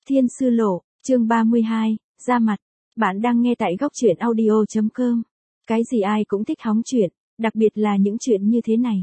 Thiên Sư Lộ, chương 32, ra mặt. Bạn đang nghe tại góc truyện audio.com. Cái gì ai cũng thích hóng chuyện, đặc biệt là những chuyện như thế này.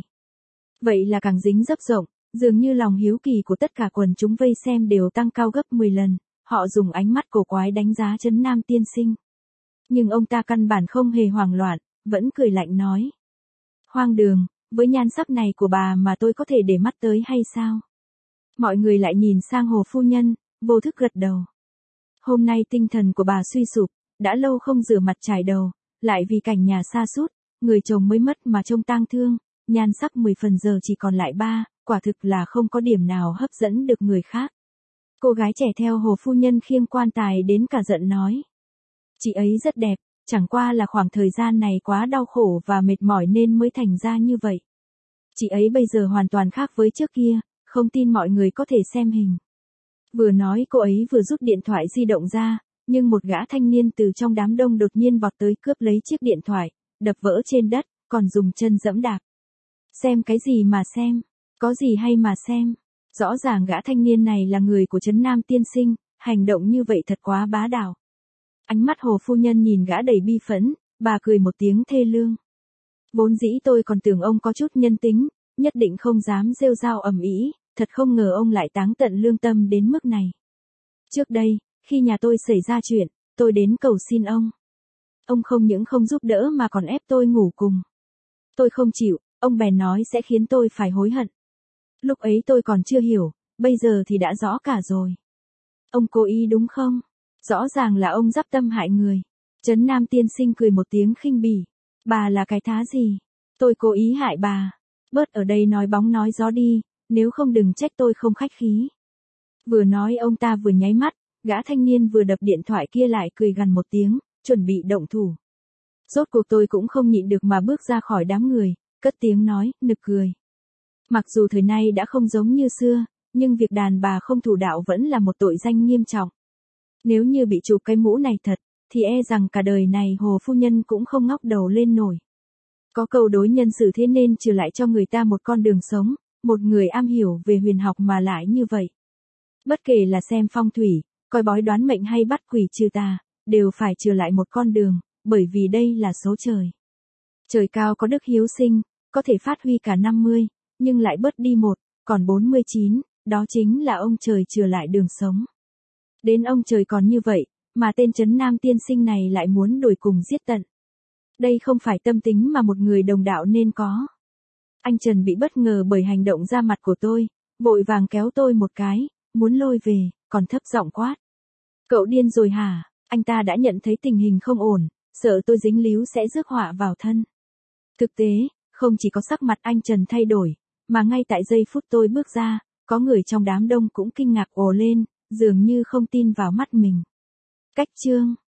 Vậy là càng dính dấp rộng, dường như lòng hiếu kỳ của tất cả quần chúng vây xem đều tăng cao gấp 10 lần, họ dùng ánh mắt cổ quái đánh giá Trấn Nam tiên sinh. Nhưng ông ta căn bản không hề hoảng loạn, vẫn cười lạnh nói. Hoang đường, với nhan sắc này của bà mà tôi có thể để mắt tới hay sao? Mọi người lại nhìn sang Hồ phu nhân, vô thức gật đầu. Hôm nay tinh thần của bà suy sụp, đã lâu không rửa mặt chải đầu, lại vì cảnh nhà sa sút, người chồng mới mất mà trông tang thương, nhan sắc 10 phần giờ chỉ còn lại 3, quả thực là không có điểm nào hấp dẫn được người khác. Cô gái trẻ theo Hồ phu nhân khiêng quan tài đến cả giận nói. Chị ấy rất đẹp, chẳng qua là khoảng thời gian này quá đau khổ và mệt mỏi nên mới thành ra như vậy. Chị ấy bây giờ hoàn toàn khác với trước kia, không tin mọi người có thể xem hình. Vừa nói cô ấy vừa rút điện thoại di động ra, nhưng một gã thanh niên từ trong đám đông đột nhiên vọt tới cướp lấy chiếc điện thoại, đập vỡ trên đất, còn dùng chân giẫm đạp. Xem cái gì mà xem, có gì hay mà xem. Rõ ràng gã thanh niên này là người của Trấn Nam tiên sinh, hành động như vậy thật quá bá đạo. Ánh mắt Hồ phu nhân nhìn gã đầy bi phẫn, bà cười một tiếng thê lương. Vốn dĩ tôi còn tưởng ông có chút nhân tính, nhất định không dám rêu rao ầm ĩ, thật không ngờ ông lại táng tận lương tâm đến mức này. Trước đây, khi nhà tôi xảy ra chuyện, tôi đến cầu xin ông. Ông không những không giúp đỡ mà còn ép tôi ngủ cùng. Tôi không chịu, ông bèn nói sẽ khiến tôi phải hối hận. Lúc ấy tôi còn chưa hiểu, bây giờ thì đã rõ cả rồi. Ông cố ý đúng không? Rõ ràng là ông dắp tâm hại người. Trấn Nam tiên sinh cười một tiếng khinh bỉ. Bà là cái thá gì? Tôi cố ý hại bà. Bớt ở đây nói bóng nói gió đi, nếu không đừng trách tôi không khách khí. Vừa nói ông ta vừa nháy mắt, gã thanh niên vừa đập điện thoại kia lại cười gằn một tiếng, chuẩn bị động thủ. Rốt cuộc tôi cũng không nhịn được mà bước ra khỏi đám người, cất tiếng nói, nực cười. Mặc dù thời nay đã không giống như xưa, nhưng việc đàn bà không thủ đạo vẫn là một tội danh nghiêm trọng. Nếu như bị chụp cái mũ này thật, thì e rằng cả đời này Hồ phu nhân cũng không ngóc đầu lên nổi. Có câu đối nhân xử thế nên trừ lại cho người ta một con đường sống, một người am hiểu về huyền học mà lại như vậy. Bất kể là xem phong thủy, coi bói đoán mệnh hay bắt quỷ trừ tà, đều phải trừ lại một con đường, bởi vì đây là số trời. Trời cao có đức hiếu sinh, có thể phát huy cả 50, nhưng lại bớt đi một, còn 49, đó chính là ông trời trừ lại đường sống. Đến ông trời còn như vậy, mà tên Trấn Nam tiên sinh này lại muốn đuổi cùng giết tận. Đây không phải tâm tính mà một người đồng đạo nên có. Anh Trần bị bất ngờ bởi hành động ra mặt của tôi, vội vàng kéo tôi một cái, muốn lôi về, còn thấp giọng quát. Cậu điên rồi hả? Anh ta đã nhận thấy tình hình không ổn, sợ tôi dính líu sẽ rước họa vào thân. Thực tế, không chỉ có sắc mặt anh Trần thay đổi, mà ngay tại giây phút tôi bước ra, có người trong đám đông cũng kinh ngạc ồ lên, dường như không tin vào mắt mình. Cách chương